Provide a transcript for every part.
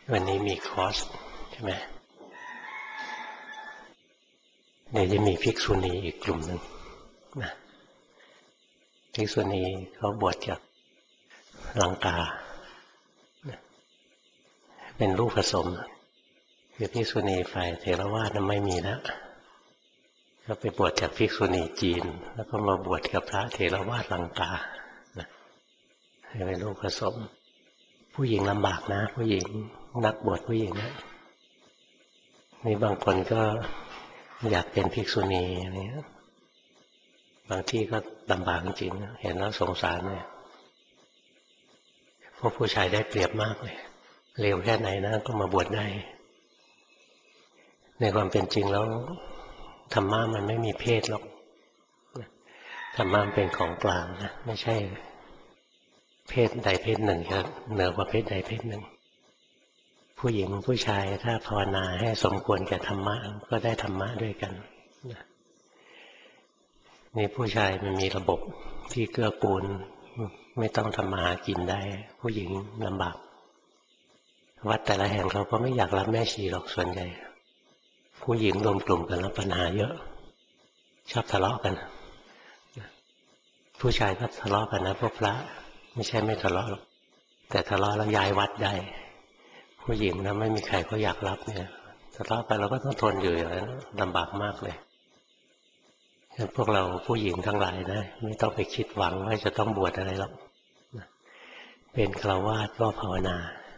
วันนี้มีคอร์สใช่ไหมเดี๋ยวจะมีภิกษุณีอีกกลุ่มหนึ่งนะภิกษุณีเขาบวชจากลังกาเป็นลูกผสมคือภิกษุณีฝ่ายเถรวาทนั้นไม่มีแล้วก็ไปบวชจากภิกษุณีจีนแล้วก็มาบวชกับพระเถรวาทลังกาเป็นลูกผสมผู้หญิงลำบากนะผู้หญิงนักบวชผู้หญิงนะนี่บางคนก็อยากเป็นภิกษุณีอะไรเงี้ยบางที่ก็ลำบากจริงเห็นแล้วสงสารเลยพวกผู้ชายได้เปรียบมากเลยเร็วแค่ไหนนะก็มาบวชได้ในความเป็นจริงแล้วธรรมะมันไม่มีเพศหรอกธรรมะเป็นของกลางนะไม่ใช่เพศใดเพศหนึ่งจะเหนือกว่าเพศใดเพศหนึ่งผู้หญิงผู้ชายถ้าภาวนาให้สมควรแก่ธรรมะก็ได้ธรรมะด้วยกันนี่ผู้ชายมันมีระบบที่เกื้อกูลไม่ต้องทำมาหากินได้ผู้หญิงลำบากวัดแต่ละแห่งเขาก็ไม่อยากรับแม่ชีหรอกส่วนใหญ่ผู้หญิงรวมกลุ่มกันแล้วปัญหาเยอะชอบทะเลาะกันผู้ชายก็ทะเลาะกันนะพวกพระไม่ใช่ไม่ทะเลาะหรอกแต่ทะเลาะแล้วย้ายวัดได้ผู้หญิงนะไม่มีใครเขาอยากรับเนี่ยทะเลาะไปเราก็ต้องทนอยู่อย่างนั้นลำบากมากเลยพวกเราผู้หญิงทั้งหลายนะไม่ต้องไปคิดหวังว่าจะต้องบวชอะไรหรอกเป็นฆราวาสก็ภาวนา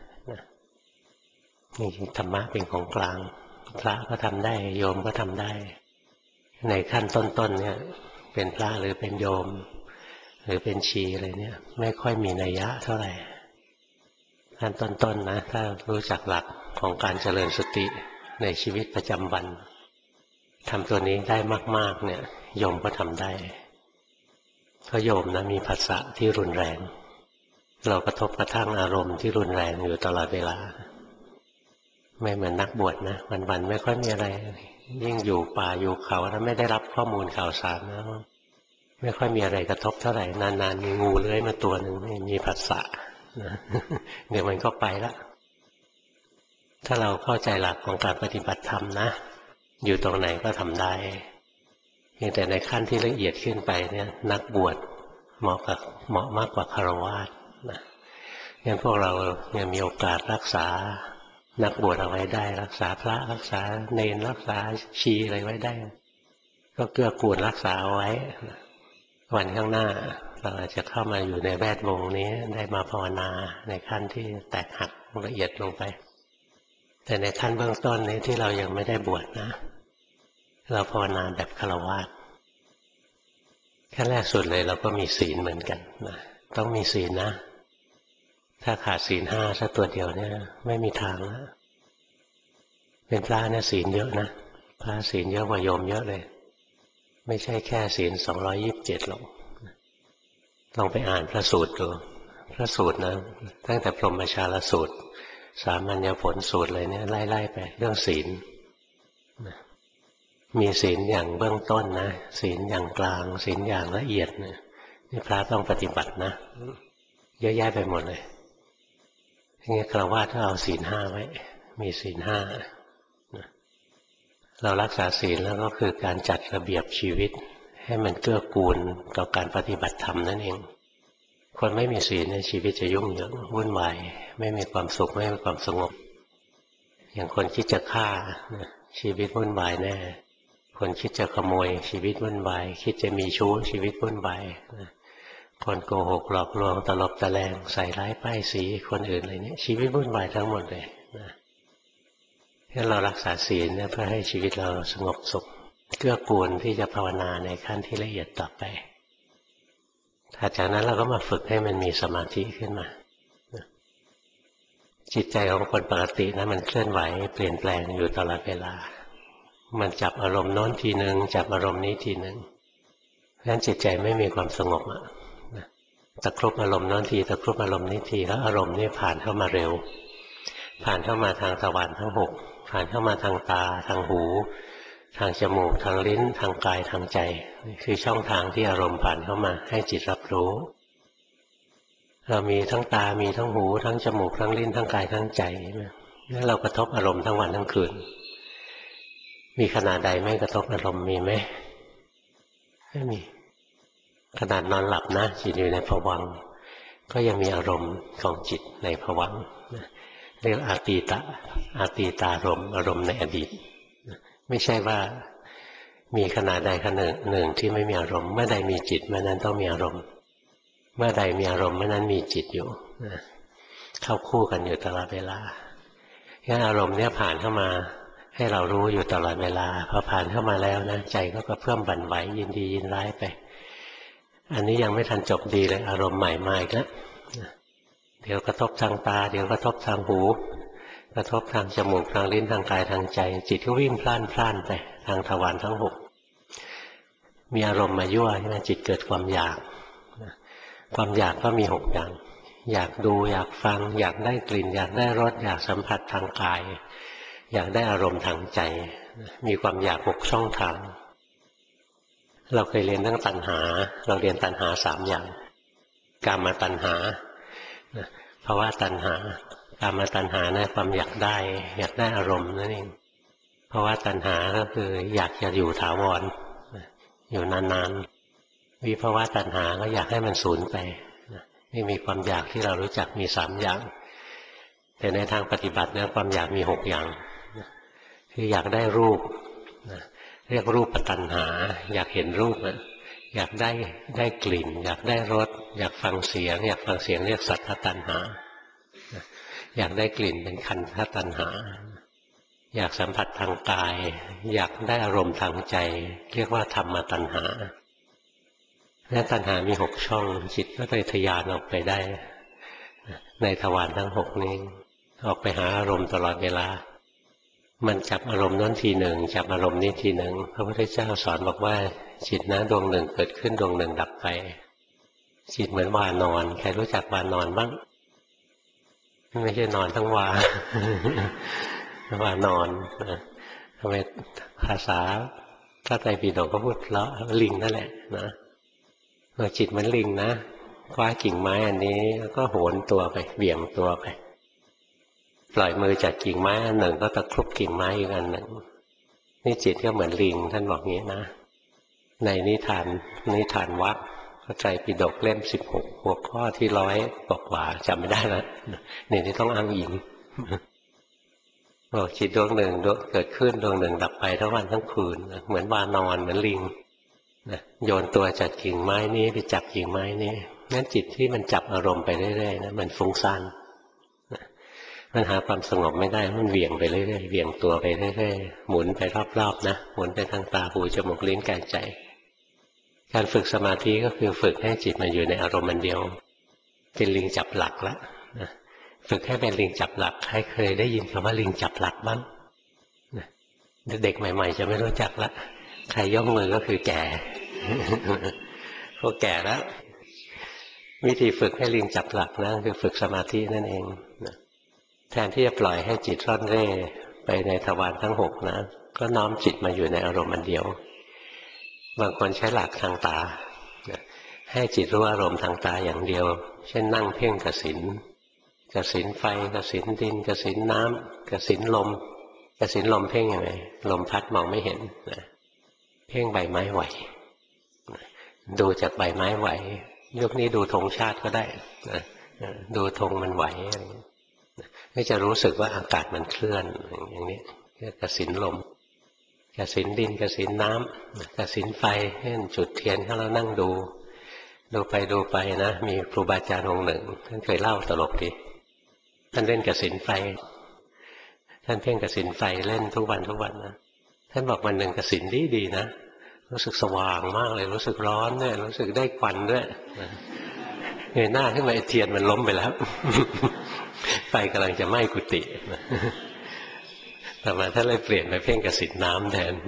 นี่ธรรมะเป็นของกลางพระก็ทำได้โยมก็ทำได้ในขั้นต้นๆเนี่ยเป็นพระหรือเป็นโยมหรือเป็นชีอะไรเนี่ยไม่ค่อยมีนัยยะเท่าไหร่ขั้นต้นๆนะถ้ารู้จักหลักของการเจริญสติในชีวิตประจำวันทำตัวนี้ได้มากๆเนี่ยโยมก็ทำได้เพราะโยมนะมีภาษาที่รุนแรงเรากระทบกระทั่งอารมณ์ที่รุนแรงอยู่ตลอดเวลาไม่เหมือนนักบวชนะวันๆไม่ค่อยมีอะไรยิ่งอยู่ป่าอยู่เขาแล้วไม่ได้รับข้อมูลข่าวสารนะไม่ค่อยมีอะไรกระทบเท่าไหร่นานๆมีงูเลื้อยมาตัวหนึ่งมีภาษาเดี๋ยวมันก็ไปละถ้าเราเข้าใจหลักของการปฏิบัติธรรมนะอยู่ตรงไหนก็ทำได้เพียงแต่ในขั้นที่ละเอียดขึ้นไปเนี่ยนักบวชเหมาะมากกว่าฆราวาสนะงั้นพวกเรายังมีโอกาสรักษานักบวชเอาไว้ได้รักษาพระรักษาเณรรักษาชีอะไรไว้ได้ก็เกื้อกูลรักษาเอาไว้วันข้างหน้าเราอาจจะเข้ามาอยู่ในแวดวงนี้ได้มาภาวนาในขั้นที่แตกหักละเอียดลงไปแต่ในขั้นเบื้องต้นนี้ที่เรายังไม่ได้บวชนะเราภาวนาแบบฆราวาสขั้นแรกสุดเลยเราก็มีศีลเหมือนกันนะต้องมีศีลนะถ้าขาดศีลห้าสักตัวเดียวเนี่ยไม่มีทางแล้วเป็นพระเนี่ยศีลเยอะนะพระศีลเยอะกว่าโยมเยอะเลยไม่ใช่แค่ศีล227หรอกลองไปอ่านพระสูตรดูพระสูตรนะตั้งแต่พรหมชาลสูตรสามัญญผลสูตรเลยเนี่ยไล่ๆไปเรื่องศีลมีศีลอย่างเบื้องต้นนะศีลอย่างกลางศีลอย่างละเอียดเนี่ยนี่พระต้องปฏิบัตินะเยอะแยะไปหมดเลยงั้นฆราวาสถ้าเอาศีลห้าไว้มีศีลห้าเรารักษาศีลแล้วก็คือการจัดระเบียบชีวิตให้มันเกื้อกูลต่อการปฏิบัติธรรมนั่นเองคนไม่มีศีลในชีวิตจะยุ่งเหยิงวุ่นวายไม่มีความสุขไม่มีความสงบอย่างคนคิดจะฆ่าชีวิตวุ่นวายแน่คนคิดจะขโมยชีวิตวุ่นวายคิดจะมีชู้ชีวิตวุ่นวายคนโกหกหลอกลวงตลบตะแลงใส่ร้ายป้ายสีคนอื่นอะไรนี้ชีวิตวุ่นวายทั้งหมดเลยถ้าเรารักษาศีลเนี่ยเพื่อให้ชีวิตเราสงบสุขเกื้อกูลที่จะภาวนาในขั้นที่ละเอียดต่อไปถัดจากนั้นเราก็มาฝึกให้มันมีสมาธิขึ้นมาจิตใจของคนปกตินะมันเคลื่อนไหวเปลี่ยนแปลงอยู่ตลอดเวลามันจับอารมณ์โน้นทีนึงจับอารมณ์นี้ทีนึงเพราะฉะนั้นจิตใจไม่มีความสงบตะครุบอารมณ์โน้นทีตะครุบอารมณ์นี้ทีแล้วอารมณ์นี่ผ่านเข้ามาเร็วผ่านเข้ามาทางทวารทั้งหกผ่านเข้ามาทางตาทางหูทางจมูกทางลิ้นทางกายทางใจนี่คือช่องทางที่อารมณ์ผ่านเข้ามาให้จิตรับรู้เรามีทั้งตามีทั้งหูทั้งจมูกทั้งลิ้นทั้งกายทั้งใจแล้วเรากระทบอารมณ์ทั้งวันทั้งคืนมีขณะใดไม่กระทบอารมณ์มีไหมไม่มีขนาดนอนหลับนะจิตอยู่ในภวังค์ก็ยังมีอารมณ์ของจิตในภวังค์เรียกอาตีตารมณ์อารมณ์ในอดีตไม่ใช่ว่ามีขณะใดขณะหนึ่งที่ไม่มีอารมณ์เมื่อใดมีจิตเมื่อนั้นต้องมีอารมณ์เมื่อใดมีอารมณ์เมื่อนั้นมีจิตอยู่เข้าคู่กันอยู่ตลอดเวลางั้นอารมณ์เนี่ยผ่านเข้ามาให้เรารู้อยู่ตลอดเวลาพอผ่านเข้ามาแล้วนะใจก็กระเพื่อมบั่นไหวยินดียินร้ายไปอันนี้ยังไม่ทันจบดีเลยอารมณ์ใหม่มาอีกแล้วเดี๋ยวกระทบทางตาเดี๋ยวกระทบทางหูกระทบทางจมูกทางลิ้นทางกายทางใจจิตก็วิ่งพล่านไปทางทวารทั้งหกมีอารมณ์มายั่วใช่ไหมจิตเกิดความอยากความอยากก็มีหกอย่างอยากดูอยากฟังอยากได้กลิ่นอยากได้รสอยากสัมผัสทางกายอยากได้อารมณ์ทางใจมีความอยากหกช่องทางเราเคยเรียนเรื่องตัณหาเราเรียนตัณหาสามอย่างกามตัณหาภาวะตัณหากามตัณหาเนี่ยความอยากได้อารมณ์นั่นเองภาวะตัณหาก็คืออยากจะอยู่ถาวรอยู่นานๆวิภาวะตัณหาก็อยากให้มันสูญไปนี่มีความอยากที่เรารู้จักมีสามอย่างแต่ในทางปฏิบัติเนี่ยความอยากมีหกอย่างคืออยากได้รูปเรียกรูปตัณหาอยากเห็นรูปอยากได้กลิ่นอยากได้รสอยากฟังเสียงอยากฟังเสียงเรียกสัทธตัณหาอยากได้กลิ่นเป็นคันธตัณหาอยากสัมผัสทางกายอยากได้อารมณ์ทางใจเรียกว่าธรรมตัณหาและตัณหามีหกช่องจิตก็เลยทะยานออกไปได้ในทวารทั้งหกนี้ออกไปหาอารมณ์ตลอดเวลามันจับอารมณ์นั้นทีหนึ่งจับอารมณ์นี้ทีหนึ่งพระพุทธเจ้าสอนบอกว่าจิตนะดวงหนึ่งเกิดขึ้นดวงหนึ่งดับไปจิตเหมือนวานอนใครรู้จักวานอนบ้างไม่ใช่นอนทั้งวาวานอนทำไมภาษาพระไตรปิฎกก็พูดเลาะลิงนั่นแหละนะจิตเหมือนลิงนะคว้ากิ่งไม้อันนี้แล้วก็โหนตัวไปเบี่ยงตัวไปปล่อยมือจากกิ่งไม้อันหนึ่งก็ตะครุบกิ่งไม้อีกอันหนึ่งนี่จิตก็เหมือนลิงท่านบอกงี้นะในนิทานวัดพระไตรปิฎกเล่ม16หัวข้อที่100กว่าจำไม่ได้แล้วนี่ต้องอ้างอิงบอกจิตดวงหนึ่งเกิดขึ้นดวงหนึ่งดับไปทั้งวันทั้งคืนเหมือนวานอนเหมือนลิงโยนตัวจากกิ่งไม้นี้ไปจับกิ่งไม้นี้งั้นจิตที่มันจับอารมณ์ไปเรื่อยๆนะมันฟุ้งซ่านมันหาความสงบไม่ได้มันเหวี่ยงไปเรื่อยๆเหวี่ยงตัวไปเรื่อยๆหมุนไปรอบๆนะหมุนไปทางตาหูจมูกลิ้นกายใจการฝึกสมาธิก็คือฝึกให้จิตมาอยู่ในอารมณ์อันเดียวเป็นลิงจับหลักแล้วฝึกให้เป็นลิงจับหลักใครเคยได้ยินคำว่าลิงจับหลักบ้างเด็กใหม่ๆจะไม่รู้จักละใครยกมือก็คือแก่พวกแก่แล้ววิธีฝึกให้ลิงจับหลักนะคือฝึกสมาธินั่นเองแทนที่จะปล่อยให้จิตร่อนเร่ไปในทวารทั้งหกนะก็น้อมจิตมาอยู่ในอารมณ์อันเดียวบางคนใช้หลักทางตาให้จิตรู้อารมณ์ทางตาอย่างเดียวเช่นนั่งเพ่งกสิณไฟกสิณดินกสิณน้ำกสิณลมกสิณลมเพ่งยังไงลมพัดมองไม่เห็นเพ่งใบไม้ไหวดูจากใบไม้ไหวยุคนี้ดูธงชาติก็ได้ดูธงมันไหวก็จะรู้สึกว่าอากาศมันเคลื่อนอย่างนี้กสิณลมกสิณดินกสิณน้ำกสิณไฟเช่นจุดเทียนถ้าเรานั่งดูไปนะมีครูบาอาจารย์องค์หนึ่งท่านเคยเล่าตลกดีท่านเล่นกสิณไฟท่านเพ่งกสิณไฟเล่นทุกวันนะท่านบอกวันหนึ่งกสิณดีนะรู้สึกสว่างมากเลยรู้สึกร้อนด้วยรู้สึกได้ควันด้วยเงยหน้าขึ้นมาเทียนมันล้มไปแล้วไฟกำลังจะไหม้กุฏิต่อมาท่านเลยเปลี่ยนไปเพ่งกสิณน้ำแทน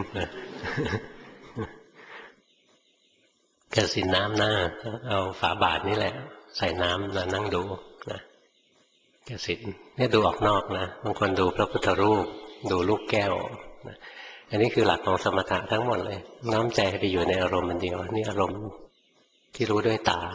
กสิณน้ำหน้าเอาฝาบาทนี่แหละใส่น้ำแล้วนั่งดูนะกสิณเนี่ยดูออกนอกนะบางคนดูพระพุทธรูปดูลูกแก้วนะอันนี้คือหลักของสมถะทั้งหมดเลยน้อมใจไปอยู่ในอารมณ์มันเดียวนี่อารมณ์ที่รู้ด้วยตา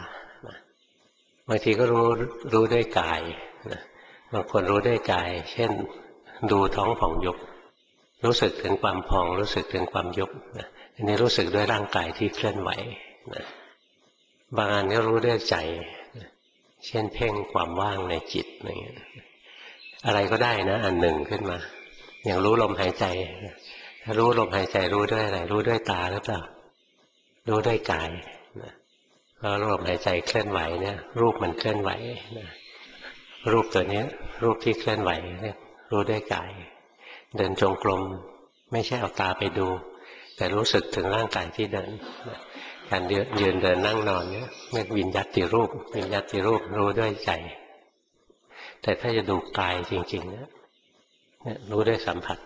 บางทีก็รู้ด้วยกายบางคนรู้ด้วยกายเช่นดูท้องผ่องยุบรู้สึกถึงความพองรู้สึกถึงความยุบอันนี้รู้สึกด้วยร่างกายที่เคลื่อนไหวบางอันก็รู้ด้วยใจเช่นเพ่งความว่างในจิตอะไรเงี้ยอะไรก็ได้นะอันหนึ่งขึ้นมาอย่างรู้ลมหายใจถ้ารู้ลมหายใจรู้ด้วยอะไรรู้ด้วยตาหรือเปล่ารู้ด้วยกายเพราะลมหายใจเคลื่อนไหวเนี่ยรูปมันเคลื่อนไหวรูปตัวนี้รูปที่เคลื่อนไหวเนี่ยรู้ด้วยกายเดินจงกรมไม่ใช่เอาตาไปดูแต่รู้สึกถึงร่างกายที่เดินการยืนเดินนั่งนอนเนี่ยเรียกวิญญัติรูปวิญญัติรูปรู้ด้วยใจแต่ถ้าจะดูกายจริงๆเนี่ยรู้ด้วยสัมผัส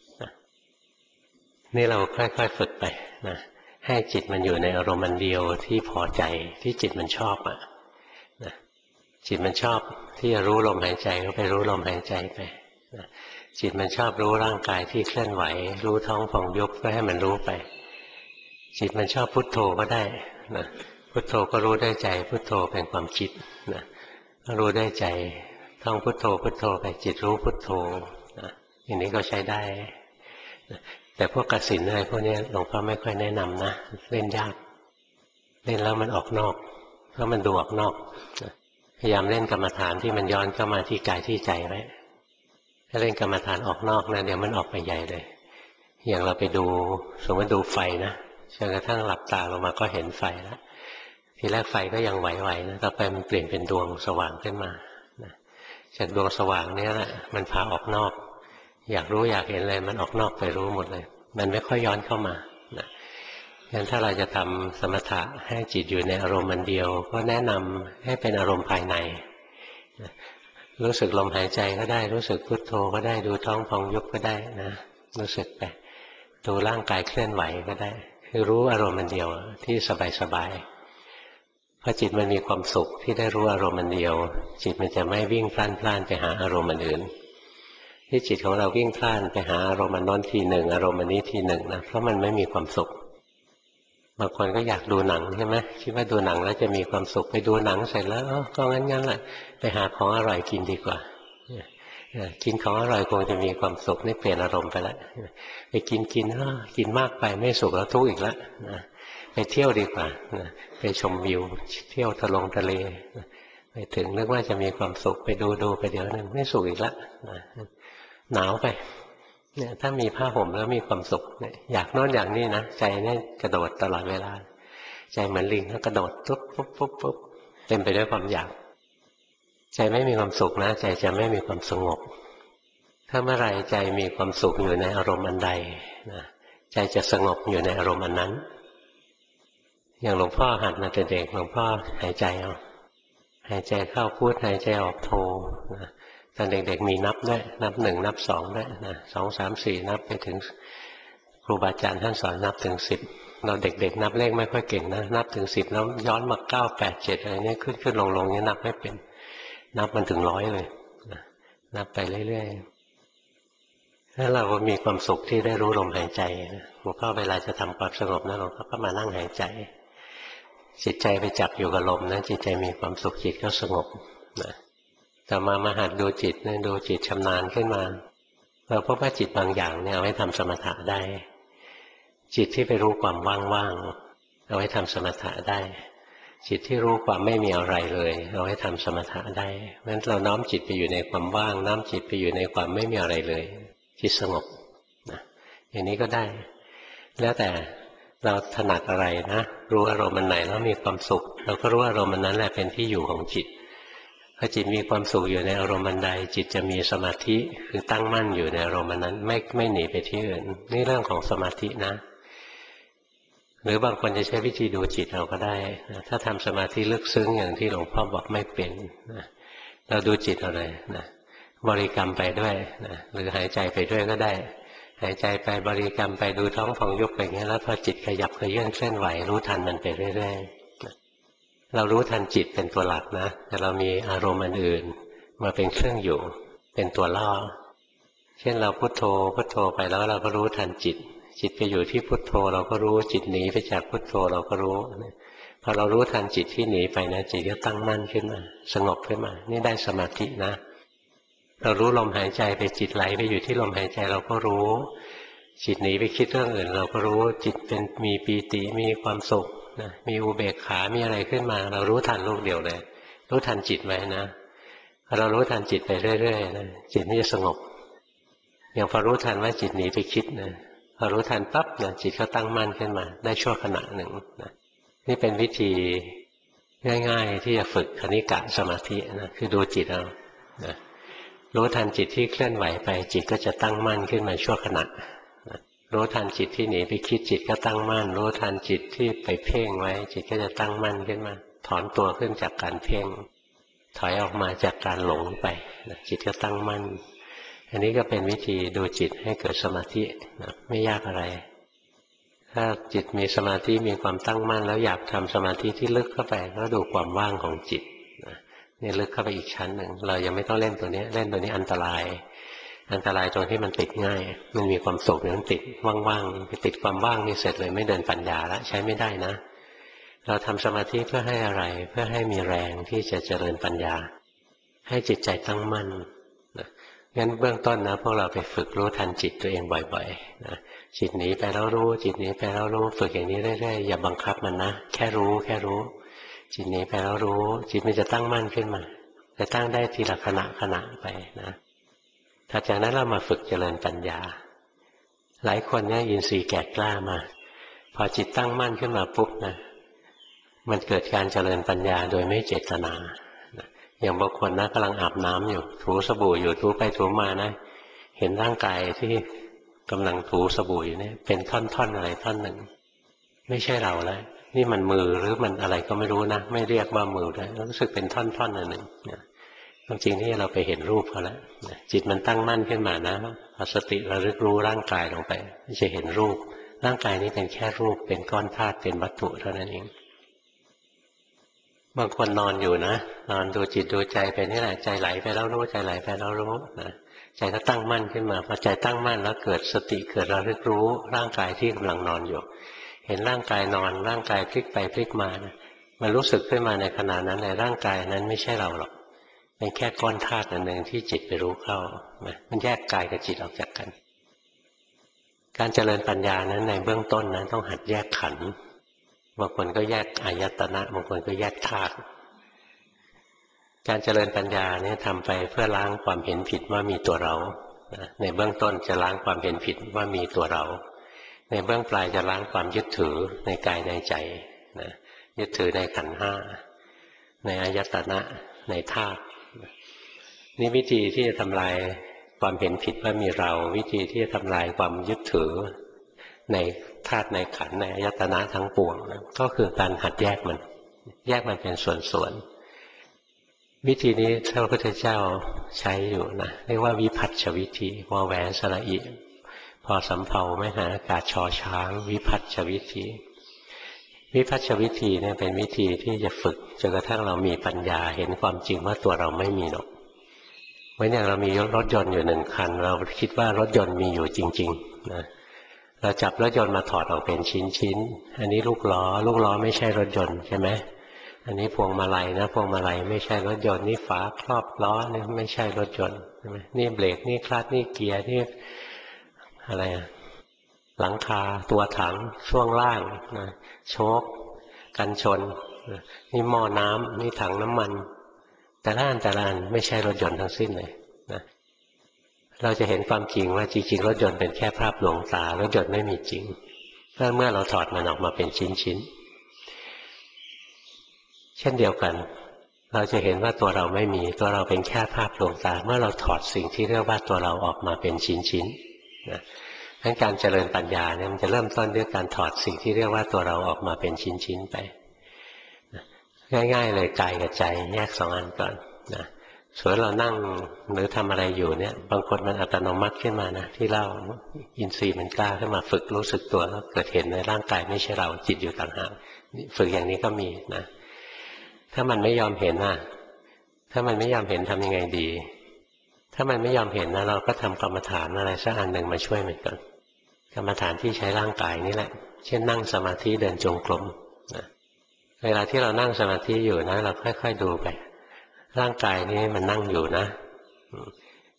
นี่เราค่อยๆฝึกไปนะให้จิตมันอยู่ในอารมณ์อันเดียวที่พอใจที่จิตมันชอบนะจิตมันชอบที่จะรู้ลมหายใจก็ไปรู้ลมหายใจไปจิตมันชอบรู้ร่างกายที่เคลื่อนไหวรู้ท้องผ่องยุบก็ให้มันรู้ไปจิตมันชอบพุทโธก็ได้นะพุทโธก็รู้ได้ใจพุทโธเป็นความคิดนะรู้ได้ใจท่องพุทโธพุทโธไปจิตรู้พุทโธนะอย่างนี้ก็ใช้ได้แต่พวกกสิณอะไรพวกนี้หลวงพ่อไม่ค่อยแนะนำนะเล่นยากเล่นแล้วมันออกนอกเพราะมันดูออกนอกพยายามเล่นกรรมฐานที่มันย้อนเข้ามาที่กายที่ใจไว้ถ้าเล่นกรรมฐานออกนอกนะเดี๋ยวมันออกไปใหญ่เลยอย่างเราไปดูสมมติดูไฟนะจนกระทั่งหลับตาลงมาก็เห็นไฟแล้วทีแรกไฟก็ยังไหวๆนะต่อไปมันเปลี่ยนเป็นดวงสว่างขึ้นมาจากดวงสว่างนี้แหละมันพาออกนอกอยากรู้อยากเห็นอะไรมันออกนอกไปรู้หมดเลยมันไม่ค่อยย้อนเข้ามางั้นถ้าเราจะทำสมถะให้จิตอยู่ในอารมณ์มันเดียวก็แนะนำให้เป็นอารมณ์ภายในรู้สึกลมหายใจก็ได้รู้สึกพุทโธก็ได้ดูท้องพองยุบก็ได้นะรู้สึกไปดูร่างกายเคลื่อนไหวก็ได้คือรู้อารมณ์มันเดียวที่สบายๆพอจิตมันมีความสุขที่ได้รู้อารมณ์มันเดียวจิตมันจะไม่วิ่งพล่านไปหาอารมณ์อื่นที่จิตของเราวิ่งพล่านไปหาอารมณ์นั้นทีหนึ่งอารมณ์นี้ทีหนึ่งนะเพราะมันไม่มีความสุขบางคนก็อยากดูหนังใช่ไหมคิดว่าดูหนังแล้วจะมีความสุขไปดูหนังเสร็จแล้วก็งั้นแหละไปหาของอร่อยกินดีกว่ากินของอร่อยคงจะมีความสุขนี่เปลี่ยนอารมณ์ไปแล้วไปกินมากไปไม่สุขแล้วทุกข์อีกแล้วไปเที่ยวดีกว่าไปชมวิวเที่ยวทะเลไปถึงนึกว่าจะมีความสุขไปดูไปเดี๋ยวนึงไม่สุขอีกแล้วหนาวไปเนี่ยถ้ามีผ้าห่มแล้วมีความสุขเนี่ยอยากโน่นอย่างนี้นะใจเนี่ยกระโดดตลอดเวลาใจเหมือนลิงแล้วกระโดดปุ๊บปุ๊บปุ๊บปุ๊บเต็มไปด้วยความอยากใจไม่มีความสุขนะใจจะไม่มีความสงบถ้าเมื่อไรใจมีความสุขอยู่ในอารมณ์อันใดนะใจจะสงบอยู่ในอารมณ์อันนั้นอย่างหลวงพ่อหัดมาแต่เด็กหลวงพ่อหายใจเอาหายใจเข้าพุทหายใจออกโทนะตอนเด็กๆมีนับด้วยนับหนึ่งนับสองด้วยนะสองสามสี่นับไปถึงครูบาอาจารย์ท่านสอนนับถึง10เราเด็กๆนับเลขไม่ค่อยเก่งนะนับถึง10แล้วย้อนมา9 8 7อะไรนี้ขึ้นลงนี่นับไม่เป็นนับมันถึง100เลยนับไปเรื่อยๆถ้าเรามีความสุขที่ได้รู้ลมหายใจหลวงพ่อเวลาจะทำความสงบนะหลวงพ่อก็มานั่งหายใจจิตใจไปจับอยู่กับลมนะจิตใจมีความสุขจิตก็สงบนะแต่มาหัดดูจิตเนี่ยดูจิตชำนาญขึ้นมาเราพบว่าจิตบางอย่างเนี่ยเอาไว้ทำสมถะได้จิตที่ไปรู้ความว่างๆเอาไว้ทำสมถะได้จิตที่รู้ความไม่มีอะไรเลยเอาไว้ทำสมถะได้เพราะฉะนั้นเราน้อมจิตไปอยู่ในความว่างน้อมจิตไปอยู่ในความไม่มีอะไรเลยจิตสงบนะอย่างนี้ก็ได้แล้วแต่เราถนัดอะไรนะรู้อารมณ์มันไหนแล้วมีความสุขเราก็รู้อารมณ์มันนั้นแหละเป็นที่อยู่ของจิตพอจิตมีความสุขอยู่ในอารมณ์ใดจิตจะมีสมาธิคือตั้งมั่นอยู่ในอารมณ์นั้นไม่หนีไปที่อื่นนี่เรื่องของสมาธินะหรือบางคนจะใช้วิธีดูจิตเราก็ได้นะถ้าทำสมาธิลึกซึ้งอย่างที่หลวงพ่อบอกไม่เป็นนะเราดูจิตเอาเลยนะบริกรรมไปด้วยนะหรือหายใจไปด้วยก็ได้หายใจไปบริกรรมไปดูท้องผ่องยุบไปอย่างนี้แล้วพอจิตขยับขยื่นเคลื่อนไหวรู้ทันมันไปเรื่อยๆเรารู้ทันจิตเป็นตัวหลักนะแต่เรามีอารมณ์อื่นมาเป็นเครื่องอยู่เป็นตัวล่อเช่นเราพุทโธพุทโธไปแล้วเราก็รู้ทันจิตจิตไปอยู่ที่พุทโธเราก็รู้จิตหนีไปจากพุทโธเราก็รู้พอเรารู้ทันจิตที่หนีไปนะจิตก็ตั้งมั่นขึ้นมาสงบขึ้นมานี่ได้สมาธินะเรารู้ลมหายใจไปจิตไหลไปอยู่ที่ลมหายใจเราก็รู้จิตหนีไปคิดเรื่องอื่นเราก็รู้จิตเป็นมีปีติมีความสุขนะมีอุเบกขามีอะไรขึ้นมาเรารู้ทันลูกเดียวเลยรู้ทันจิตไว้นะพอเรารู้ทันจิตไปเรื่อยๆนะจิตนี่จะสงบอย่างพอรู้ทันว่าจิตหนีไปคิดนะพอรู้ทันปั๊บนะจิตก็ตั้งมั่นขึ้นมาได้ชั่วขณะหนึ่งนะนี่เป็นวิธีง่ายๆที่จะฝึกคณิกะสมาธินะคือดูจิตเอานะรู้ทันจิตที่เคลื่อนไหวไปจิตก็จะตั้งมั่นขึ้นมาชั่วขณะนะรู้ทันจิตที่หนีไปคิดจิตก็ตั้งมั่นรู้ทันจิตที่ไปเพ่งไว้จิตก็จะตั้งมั่นขึ้นมาถอนตัวขึ้นจากการเพ่งถอยออกมาจากการหลงไปนะจิตก็ตั้งมั่นอันนี้ก็เป็นวิธีดูจิตให้เกิดสมาธินะไม่ยากอะไรถ้าจิตมีสมาธิมีความตั้งมั่นแล้วอยากทำสมาธิที่ลึกเข้าไปก็ดูความว่างของจิตนะนี่ลึกเข้าไปอีกชั้นหนึ่งเรายังไม่ต้องเล่นตัวนี้เล่นตัวนี้อันตรายตรงที่มันติดง่ายมันมีความสุขมันติดว่างๆไปติดความว่างนี่เสร็จเลยไม่เดินปัญญาแล้วใช้ไม่ได้นะเราทำสมาธิเพื่อให้อะไรเพื่อให้มีแรงที่จะเจริญปัญญาให้จิตใจตั้งมั่นนะงั้นเบื้องต้นนะพวกเราไปฝึกรู้ทันจิตตัวเองบ่อยๆนะจิตหนีไปแล้วรู้จิตหนีไปแล้วรู้ฝึกอย่างนี้เรื่อยๆอย่าบังคับมันนะแค่รู้จิตหนีไปแล้วรู้จิตมันจะตั้งมั่นขึ้นมาจะตั้งได้ทีละขณะไปนะถัดจากนั้นเรามาฝึกเจริญปัญญาหลายคนเนี่ยอินทรีย์แก่กล้ามาพอจิตตั้งมั่นขึ้นมาปุ๊บนะมันเกิดการเจริญปัญญาโดยไม่เจตนาอย่างบางคนนะกำลังอาบน้ำอยู่ถูสบู่อยู่ถูไปถูมานะเห็นร่างกายที่กำลังถูสบู่อยู่เนี่ยเป็นท่อนๆอะไรท่อนหนึ่งไม่ใช่เราแล้วนี่มันมือหรือมันอะไรก็ไม่รู้นะไม่เรียกว่ามือเลยรู้สึกเป็นท่อนๆอันหนึ่งความจริงที่เราไปเห็นรูปเขาแล้วจิตมันตั้งมั่นขึ้นมานะพอสติระลึกรู้ร่างกายลงไปจะเห็นรูปร่างกายนี้เป็นแค่รูปเป็นก้อนธาตุเป็นวัตถุเท่านั้นเองบางคนนอนอยู่นะนอนดูจิตดูใจไปนี่แหละใจไหลไปแล้วรู้ใจไหลไปแล้วรู้นะใจก็ตั้งมั่นขึ้นมาพอใจตั้งมั่นแล้วเกิดสติเกิดระลึกรู้ร่างกายที่กำลังนอนอยู่เห็นร่างกายนอนร่างกายพลิกไปพลิกมานะมันรู้สึกขึ้นมาในขณะนั้นในร่างกายนั้นไม่ใช่เราหรอกเป็นแค่ก้อนธาตุอันหนึ่งที่จิตไปรู้เข้ามันแยกกายกับจิตออกจากกันการเจริญปัญญานั้นในเบื้องต้นนั้นต้องหัดแยกขันธ์บางคนก็แยกอายตนะบางคนก็แยกธาตุการเจริญปัญญาเนี่ยทำไปเพื่อล้างความเห็นผิดว่ามีตัวเราในเบื้องต้นจะล้างความเห็นผิดว่ามีตัวเราในเบื้องปลายจะล้างความยึดถือในกายในใจนะยึดถือในขันธ์ห้าในอายตนะในธาตุนี่วิธีที่จะทำลายความเห็นผิดว่ามีเราวิธีที่จะทำลายความยึดถือในธาตุในขันธ์ในอายตนะทั้งปวงนะก็คือการหัดแยกมันเป็นส่วนๆวิธีนี้พระพุทธเจ้าใช้อยู่นะเรียกว่าวิพัฒชวิธีวแหวนสระอิพอสำเภาไม่หาอากาศชอช้างวิพัฒชวิธีวิพัฒชวิธีเนี่ยเป็นวิธีที่จะฝึกจนกระทั่งเรามีปัญญาเห็นความจริงว่าตัวเราไม่มีหรอกเหมือนอย่างเรามีรถยนต์อยู่หนึ่งคันเราคิดว่ารถยนต์มีอยู่จริงๆนะเราจับรถยนต์มาถอดออกเป็นชิ้นๆอันนี้ลูกล้อไม่ใช่รถยนต์ใช่ไหมอันนี้พวงมาลัยนะพวงมาลัยไม่ใช่รถยนต์นี่ฝาครอบล้อนี่ไม่ใช่รถยนต์ใช่ไหมนี่เบรกนี่คลัตช์นี่เกียร์นี่อะไรหลังคาตัวถังช่วงล่างนะโชคกันชนนี่หม้อน้ำนี่ถังน้ำมันแต่ละอันไม่ใช่รถยนต์ทั้งสิ้นเลยนะเราจะเห็นความจริงว่าจริงๆรถยนต์เป็นแค่ภาพลวงตารถยนต์ไม่มีจริงเมื่อเราถอดมันออกมาเป็นชิ้นเช่นเดียวกันเราจะเห็นว่าตัวเราไม่มีตัวเราเป็นแค่ภาพลวงตาเมื่อเราถอดสิ่งที่เรียกว่าตัวเราออกมาเป็นชิ้นนะงั้นการเจริญปัญญาเนี่ยมันจะเริ่มต้นด้วยการถอดสิ่งที่เรียกว่าตัวเราออกมาเป็นชิ้นไปง่ายๆเลยกายกับใจแยกสองอันก่อนนะส่วนเรานั่งหรือทำอะไรอยู่เนี่ยบางคนมันอัตโนมัติขึ้นมานะที่เล่าอินทรีย์มันกล้าขึ้นมาฝึกรู้สึกตัวแล้วเกิดเห็นในร่างกายไม่ใช่เราจิตอยู่ต่างหากฝึกอย่างนี้ก็มีนะถ้ามันไม่ยอมเห็นถ้ามันไม่ยอมเห็นทำยังไงดีถ้ามันไม่ยอมเห็นนะเราก็ทำกรรมฐานอะไรสักอันหนึ่งมาช่วยมันก่อนกรรมฐานที่ใช้ร่างกายนี่แหละเช่นนั่งสมาธิเดินจงกรมนะเวลาที่เรานั่งสมาธิอยู่นะเราค่อยๆดูไปร่างกายนี้มันนั่งอยู่นะ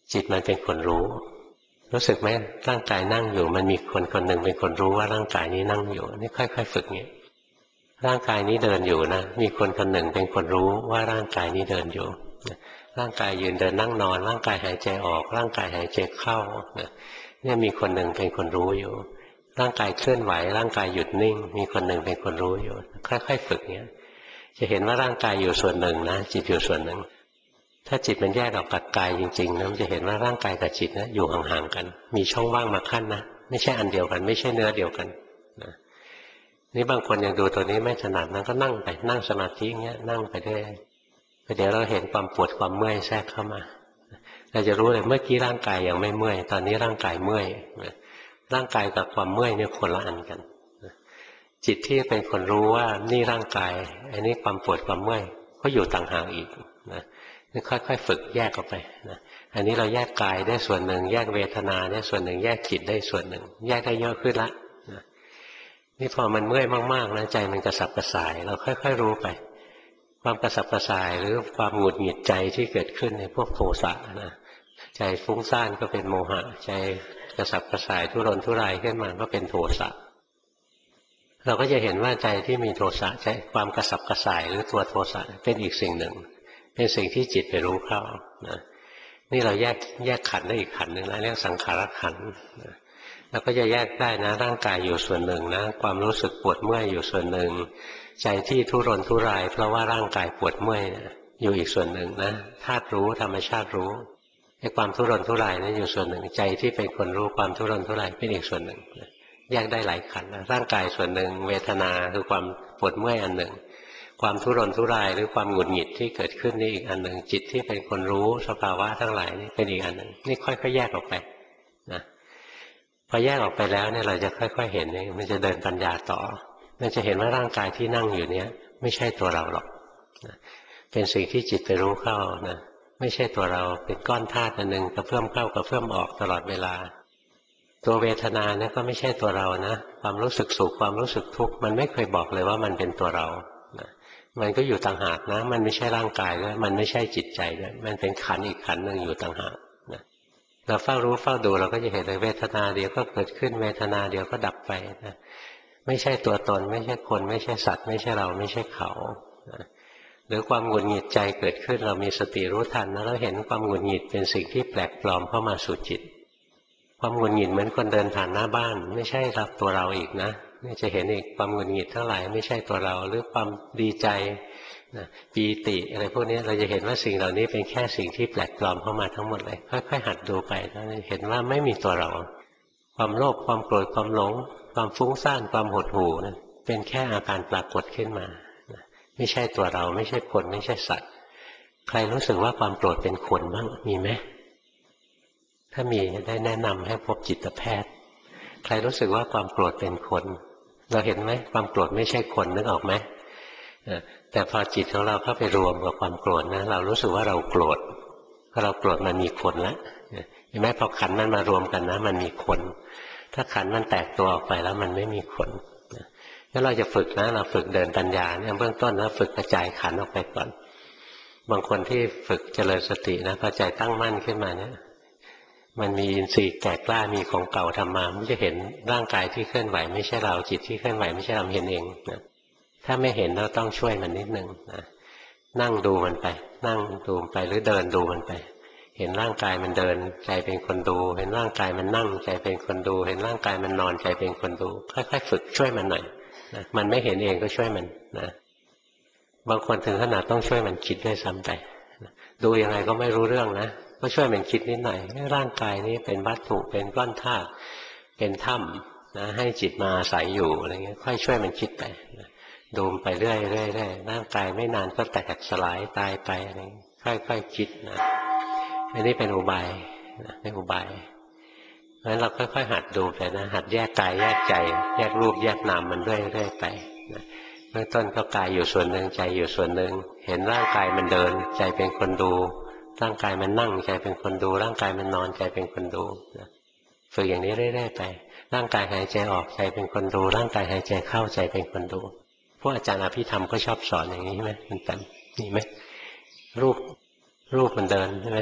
จิตมันเป็นคนรู้รู้สึกไหมร่างกายนั่งอยู่มันมีคนคนหนึ่งเป็นคนรู้ว่าร่างกายนี้นั่งอยู่นี่ค่อยๆฝึกเงี้ยร่างกายนี้เดินอยู่นะมีคนคนหนึ่งเป็นคนรู้ว่าร่างกายนี้เดินอยู่ร่างกายยืนเดินนั่งนอนร่างกายหายใจออกร่างกายหายใจเข้าเนี่ยมีคนหนึ่งเป็นคนรู้อยู่ร่างกายเคลื่อนไหวร่างกายหยุดนิ่งมีคนหนึ่งเป็นคนรู้อยู่ค่อยๆฝึกเงี้ยจะเห็นว่าร่างกายอยู่ส่วนหนึ่งนะจิตอยู่ส่วนหนึ่งถ้าจิตมันแยกออกจากกายจริงๆนะมันจะเห็นว่าร่างกายกับจิตนะอยู่ห่างๆกันมีช่องว่างมาขั้นนะไม่ใช่อันเดียวกันไม่ใช่เนื้อเดียวกันนะนี่บางคนยังดูตัวนี้ไม่ถนัดนะก็นั่งไปนั่งสมาธิเงี้ยนั่งไปเรื่อยเดี๋ยวเราเห็นความปวดความเมื่อยแทรกเข้ามาเราจะรู้เลยเมื่อกี้ร่างกายยังไม่เมื่อยตอนนี้ร่างกายเมื่อยร่างกายกับความเมื่อยเนี่ยคนละอันกันจิตที่เป็นคนรู้ว่านี่ร่างกายอันนี้ความปวดความเมื่อยก็อยู่ต่างหากอีกนะนี่ค่อยๆฝึกแยกออกไปนะอันนี้เราแยกกายได้ส่วนหนึ่งแยกเวทนาได้ส่วนหนึ่งแยกจิตได้ส่วนหนึ่งแยกได้เยอะขึ้นละนะนี่พอมันเมื่อยมากๆนะใจมันกระสับกระส่ายเราค่อยๆรู้ไปความกระสับกระส่ายหรือความหงุดหงิดใจที่เกิดขึ้นในพวกโทสะนะใจฟุ้งซ่านก็เป็นโมหะใจกระสับกระส่ายทุรนทุรายขึ้นมาก็เป็นโทสะเราก็จะเห็นว่าใจที่มีโทสะใจความกระสับกระส่ายหรือตัวโทสะเป็นอีกสิ่งหนึ่งเป็นสิ่งที่จิตไปรู้เข้านะนี่เราแยกขันธ์ได้อีกขันธ์หนึ่งแล้วเรียกสังขารขันธ์แล้วก็จะแยกได้นะร่างกายอยู่ส่วนหนึ่งนะความรู้สึกปวดเมื่อยอยู่ส่วนหนึ่งใจที่ทุรนทุรายเพราะว่าร่างกายปวดเมื่อยอยู่อีกส่วนหนึ่งนะธาตุรู้ธรรมชาติรู้ไอ้ความทุรนทุรายนั้นอยู่ส่วนหนึ่งใจที่เป็นคนรู้ความทุรนทุรายเป็นอีกส่วนหนึ่งแยกได้หลายขันธ์นะร่างกายส่วนหนึ่งเวทนาคือความปวดเมื่อยอันหนึ่งความทุรนทุรายหรือความหงุดหงิดที่เกิดขึ้นนี่อีกอันหนึ่งจิตที่เป็นคนรู้สภาวะทั้งหลายนี่เป็นอีกอันหนึ่งนี่ค่อยๆแยกออกไปนะพอแยกออกไปแล้วเนี่ยเราจะค่อยๆเห็นเองมันจะเดินปัญญาต่อมันจะเห็นว่าร่างกายที่นั่งอยู่เนี้ยไม่ใช่ตัวเราหรอกนะเป็นสิ่งที่จิตไปรู้เข้านะไม่ใช่ตัวเราเป็นก้อนธาตุอันหนึ่งกระเพื่อมเข้ากระเพื่อมออกตลอดเวลาตัวเวทนาเนี่ยก็ไม่ใช่ตัวเรานะความรู้สึกสุขความรู้สึกทุกข์มันไม่เคยบอกเลยว่ามันเป็นตัวเรานะมันก็อยู่ต่างหากนะมันไม่ใช่ร่างกายด้วยมันไม่ใช่จิตใจด้วยมันเป็นขันธ์อีกขันธ์หนึ่งอยู่ต่างหากนะเราเฝ้ารู้เฝ้าดูเราก็จะเห็นเลยเวทนาเดี๋ยวก็เกิดขึ้นเวทนาเดี๋ยวก็ดับไปนะไม่ใช่ตัวตนไม่ใช่คนไม่ใช่สัตว์ไม่ใช่เราไม่ใช่เขานะหรือความหงุดหงิดใจเกิดขึ้นเรามีสติรู้ทันนะเราเห็นความหงุดหงิดเป็นสิ่งที่แปลกปลอมเข้ามาสู่จิตความหงุดหงิดเหมือนคนเดินผ่านหน้าบ้านไม่ใช่ตัวเราอีกนะนี่จะเห็นอีกความหงุดหงิดทั้งหลายไม่ใช่ตัวเราหรือความดีใจนะปีติอะไรพวกนี้เราจะเห็นว่าสิ่งเหล่านี้เป็นแค่สิ่งที่แปลกปลอมเข้ามาทั้งหมดเลยค่อยๆหัดดูไปแล้วเห็นว่าไม่มีตัวเราความโลภความโกรธความหลงความฟุ้งซ่านความหดหู่นะเป็นแค่อาการปรากฏขึ้นมาไม่ใช่ตัวเราไม่ใช่คนไม่ใช่สัตว์ใครรู้สึกว่าความโกรธเป็นคนบ้างมีไหมถ้ามีได้แนะนำให้พบจิตแพทย์ใครรู้สึกว่าความโกรธเป็นคนเราเห็นไหมความโกรธไม่ใช่คนนึกออกไหมแต่พอจิตของเราเข้าไปรวมกับความโกรธนะเรารู้สึกว่าเราโกรธพอเราโกรธมันมีคนแล้วเห็นไหมพอขันมันมารวมกันนะมันมีคนถ้าขันมันแตกตัวออกไปแล้วมันไม่มีคนแล้วเราจะฝึกนะเราฝึกเดินปัญญาเนี่ยเบื้องต้นนะฝึกกระจายขันออกไปก่อนบางคนที่ฝึกเจริญสตินะพอใจตั้งมั่นขึ้นมาเนี่ยมันมีอินทรีย์แก่กล้ามีของเก่าทำมามันจะเห็นร่างกายที่เคลื่อนไหวไม่ใช่เราจิตที่เคลื่อนไหวไม่ใช่เราเห็นเองนะถ้าไม่เห็นเราต้องช่วยมันนิดนึงนะนั่งดูมันไปนั่งดูไปหรือเดินดูมันไปเห็นร่างกายมันเดินใจเป็นคนดูเห็นร่างกายมันนั่งใจเป็นคนดูเห็นร่างกายมันนอนใจเป็นคนดูค่อยๆฝึกช่วยมันหน่อยนะมันไม่เห็นเองก็ช่วยมันนะบางคนถึงขนาดต้องช่วยมันคิดด้วยซ้ำไปดูยังไงก็ไม่รู้เรื่องนะก็ช่วยมันคิดนิดหน่อยร่างกายนี้เป็นวัตถุเป็นก้อนธาตุเป็นถ้ำนะให้จิตมาอาศัยอยู่อะไรเงี้ยค่อยช่วยมันคิดไปดูไปเรื่อยๆร่างกายไม่นานก็แตกสลายตายไปอะไรค่อยๆคิดนะอันนี้เป็นอุบายเป็นอุบายเพราะฉะนั้นเราค่อยๆหัดดูไปนะหัดแยกกายแยกใจแยกรูปแยกนามมันเรื่อยๆไปนะเบื้องต้นก็กายอยู่ส่วนหนึ่งใจอยู่ส่วนหนึ่งเห็นร่างกายมันเดินใจเป็นคนดูร่างกายมันนั่งใจเป็นคนดูร่างกายมันนอนใจเป็นคนดูนะฝึกอย่างนี้เรื่อยๆไปร่างกายหายใจออกใจเป็นคนดูร่างกายหายใจเข้าใจเป็นคนดูพวกอาจารย์อภิธรรมก็ชอบสอนอย่างนี้ใช่ไหมมันแต่มีไหมรูปมันเดินใช่ไหม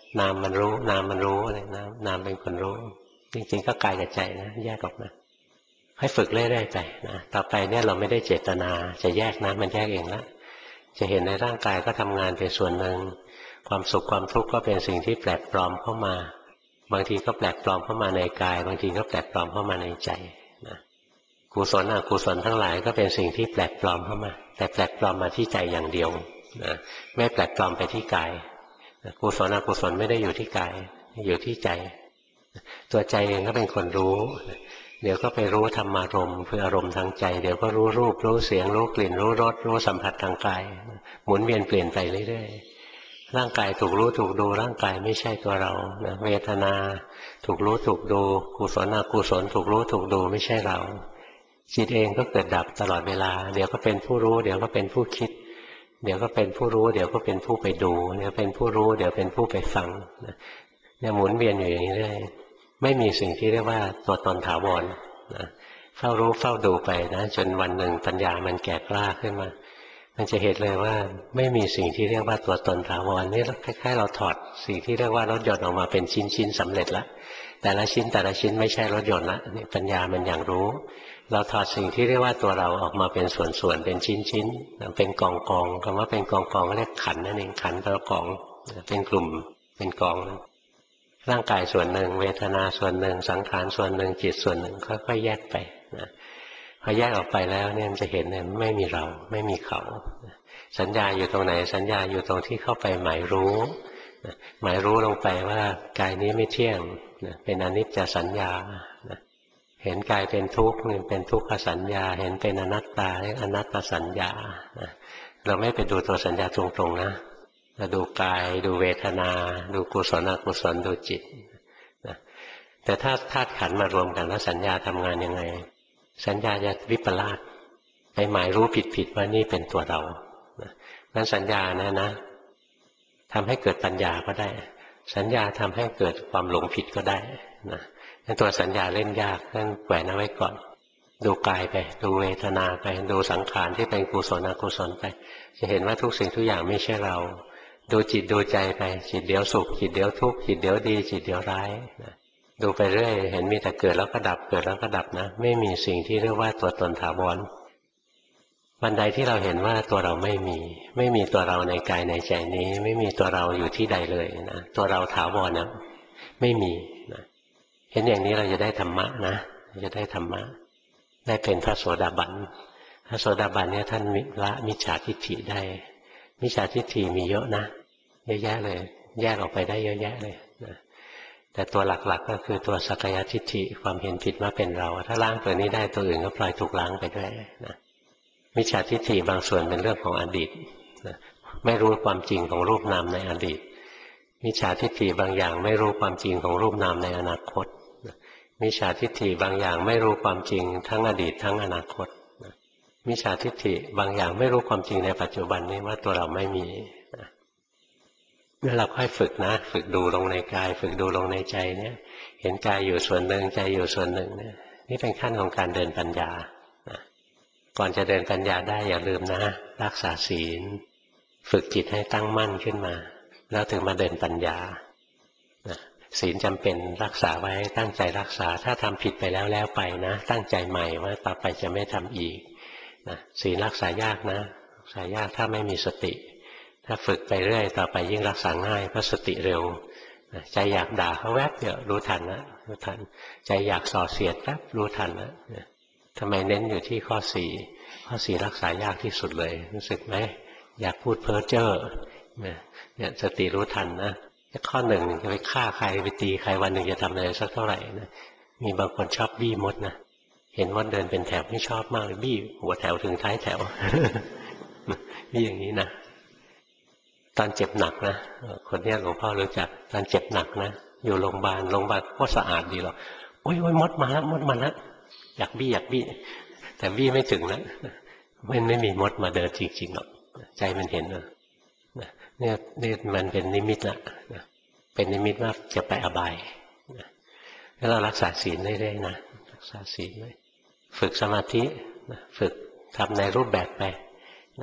นามมันรู้นามมันรู้อะไรนามเป็นคนรู้จริงๆก็กายกับใจนะแยกออกมาให้ฝึกเรื่อยๆไปนะต่อไปเนี่ยเราไม่ได้เจตนาจะแยกนะมันแยกเองละจะเห็นในร่างกายก็ทำงานเป็นส่วนหนึ่งความสุขความทุกข์ก็เป็นสิ่งที่แปลกปลอมเข้ามาบางทีก็แปลกปลอมเข้ามาในกายบางทีก็แปลกปลอมเข้ามาในใจนะกุศลอกุศลทั้งหลายก็เป็นสิ่งที่แปลกปลอมเข้ามาแต่แปลกปลอมมาที่ใจอย่างเดียวนะไม่แปลกปลอมไปที่กายกุศลอกุศลไม่ได้อยู่ที่กายอยู่ที่ใจตัวใจเองก็เป็นคนรู้เดี๋ยวก็ไปรู้ธรรมารมณ์คืออารมณ์ทางใจเดี๋ยวก็รู้รูปรู้เสียงรู้กลิ่นรู้รสรู้สัมผัสทางกายหมุนเวียนเปลี่ยนไปเรื่อยๆร่างกายถูกรู้ถูกดูร่างกายไม่ใช่ตัวเราเวทนาถูกรู้ถูกดูกุศลอกุศลถูกรู้ถูกดูไม่ใช่เราจิตเองก็เกิดดับตลอดเวลาเดี๋ยวก็เป็นผู้รู้เดี๋ยวก็เป็นผู้คิดเดี๋ยวก็เป็นผู้รู้เดี๋ยวก็เป็นผู้ไปดูเดี๋ยวเป็นผู้รู้เดี๋ยวเป็นผู้ไปฟังเนี่ยหมุนเวียนอยู่อย่างนี้เรื่อยไม่มีสิ่งที่เรียกว่าตัวตนถาวรนะเฝ้ารู้เฝ้าดูไปนะจนวันหนึ่งปัญญามันแก่กล้าขึ้นมามันจะเห็นเลยว่าไม่มีสิ่งที่เรียกว่าตัวตนถาวรนี่คล้ายๆเราถอดสิ่งที่เรียกว่ารถยนต์ออกมาเป็นชิ้นๆสำเร็จแล้วแต่ละชิ้นแต่ละชิ้นไม่ใช่รถยนต์ละนี่ปัญญามันอย่างรู้เราถอดสิ่งที่เรียกว่าตัวเราออกมาเป็นส่วนๆเป็นชิ้นๆเป็นกองๆคำว่าเป็นกองๆก็เรียกขันธ์นั่นเองขันธ์เป็นกองเป็นกลุ่มเป็นกองร่างกายส่วนหนึ่งเวทนาส่วนหนึ่งสังขารส่วนหนึ่งจิตส่วนหนึ่งค่อยๆแยกไปนะพอแยกออกไปแล้วเนี่ยมันจะเห็นเนี่ยไม่มีเราไม่มีเขาสัญญาอยู่ตรงไหนสัญญาอยู่ตรงที่เข้าไปหมายรู้หมายรู้ลงไปว่ากายนี้ไม่เที่ยงเป็นอนิจจสัญญาเห็นกายเป็นทุกข์เป็นทุกขสัญญาเห็นเป็นอนัตตาเรียกอนัตตสัญญาเราไม่ไปดูตัวสัญญาตรงๆนะเราดูกายดูเวทนาดูกุศลอกุศลดูจิตแต่ถ้าธาตุขันธ์มารวมกันแล้วสัญญาทำงานยังไงสัญญาจะวิปลาสไปหมายรู้ผิดว่านี่เป็นตัวเรานั้นสัญญานะทำให้เกิดปัญญาก็ได้สัญญาทำให้เกิดความหลงผิดก็ได้นะตัวสัญญาเล่นยากนั่นแขวนเอาไว้ก่อนดูกายไปดูเวทนาไปดูสังขารที่เป็นกุศลอกุศลไปจะเห็นว่าทุกสิ่งทุกอย่างไม่ใช่เราดูจิตดูใจไปจิตเดี๋ยวสุขจิตเดี๋ยวทุกข์จิตเดี๋ยวดีจิตเดี๋ยวร้ายนะดูไปเรื่อยเห็นมีแต่เกิดแล้วก็ดับเกิดแล้วก็ดับนะไม่มีสิ่งที่เรียกว่าตัวตนถาวรวันใดที่เราเห็นว่าตัวเราไม่มีตัวเราในกายในใจนี้ไม่มีตัวเราอยู่ที่ใดเลยนะตัวเราถาวรนะไม่มีนะเห็นอย่างนี้เราจะได้ธรรมะนะจะได้ธรรมะได้เป็นพระโสดาบันพระโสดาบันเนี่ยท่านละมิจฉาทิฏฐิได้มิจฉาทิฏฐิมีเยอะนะเยอะแยะเลยแยกออกไปได้เยอะแยะเลยนะแต่ตัวหลักๆก็คือตัวสักกายทิฏฐิความเห็นผิดว่าเป็นเราถ้าล้างตัวนี้ได้ตัวอื่นก็ปล่อยถูกล้างไปด้วยนะมิจฉาทิฏฐิบางส่วนเป็นเรื่องของอดีตนะไม่รู้ความจริงของรูปนามในอดีตมิจฉาทิฏฐิบางอย่างไม่รู้ความจริงของรูปนามในอนาคตมิจฉาทิฏฐิบางอย่างไม่รู้ความจริงทั้งอดีตทั้งอนาคตมิจฉาทิฏฐิบางอย่างไม่รู้ความจริงในปัจจุบันนี้ว่าตัวเราไม่มีเมื่อเราค่อยฝึกนะฝึกดูลงในกายฝึกดูลงในใจเนี่ยเห็นกายอยู่ส่วนหนึ่งใจอยู่ส่วนหนึ่งเนี่ยนี่เป็นขั้นของการเดินปัญญาก่อนจะเดินปัญญาได้อย่าลืมนะรักษาศีลฝึกจิตให้ตั้งมั่นขึ้นมาแล้วถึงมาเดินปัญญาศีลจำเป็นรักษาไว้ตั้งใจรักษาถ้าทำผิดไปแล้วไปนะตั้งใจใหม่ว่าต่อไปจะไม่ทำอีกนะศีลรักษายากนะรักษายากถ้าไม่มีสติถ้าฝึกไปเรื่อยต่อไปยิ่งรักษาง่ายเพราะสติเร็วใจอยากด่าเขาแวบเดียวรู้ทันนะรู้ทันใจอยากส่อเสียดแวบรู้ทันนะทำไมเน้นอยู่ที่ข้อสี่รักษายากที่สุดเลยรู้สึกไหมอยากพูดเพ้อเจ้อเนี่ยสติรู้ทันนะข้อหนึ่งจะไปฆ่าใครไปตีใครวันหนึ่งจะทำอะไรสักเท่าไหร่นะมีบางคนชอบบี้มดนะเห็นมดเดินเป็นแถวไม่ชอบมากเลยบี้หัวแถวถึงท้ายแถวนี่อย่างนี้นะตอนเจ็บหนักนะคนนี้หลวงพ่อรู้จักตอนเจ็บหนักนะอยู่โรงพยาบาลก็สะอาดดีหรอกโอ้ยมดมาแล้วอยากบี้แต่บี้ไม่ถึงนะไม่มีมดมาเดินจริงๆหรอกใจมันเห็นเนี่ยมันเป็นนิมิตละเป็นนิมิตว่าจะไปอบายแล้วเรารักษาศีลเรื่อยๆนะรักษาศีลไว้ฝึกสมาธิฝึกทำในรูปแบบไป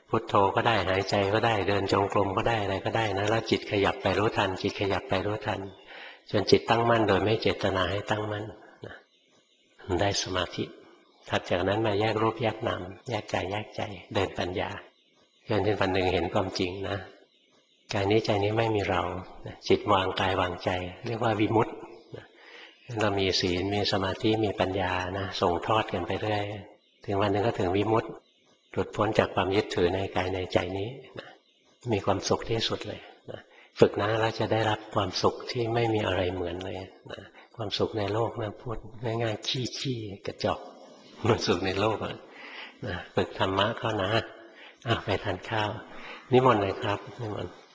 พุทโธก็ได้หายใจก็ได้เดินจงกรมก็ได้อะไรก็ได้นะแล้วจิตขยับไปรู้ทันจิตขยับไปรู้ทันจนจิตตั้งมั่นโดยไม่เจตนาให้ตั้งมั่นนะมันได้สมาธิถัดจากนั้นมาแยกรูปแยกนามแยกกายแยกใจเดินปัญญาจนถึงวันหนึ่งเห็นความจริงนะกายนี้ใจนี้ไม่มีเราจิตวางกายวางใจเรียกว่าวิมุตติเรามีศีลมีสมาธิมีปัญญานะส่งทอดกันไปเรื่อยถึงวันหนึ่งก็ถึงวิมุตติหลุดพ้นจากความยึดถือในกายในใจนี้นะมีความสุขที่สุดเลยนะฝึกนะแล้วจะได้รับความสุขที่ไม่มีอะไรเหมือนเลยนะความสุขในโลกนะพูดง่ายๆขี้กระจอกมันสุขในโลกนะฝึกธรรมะเข้านะไปทานข้าวนิมนต์เลยครับนิมนต์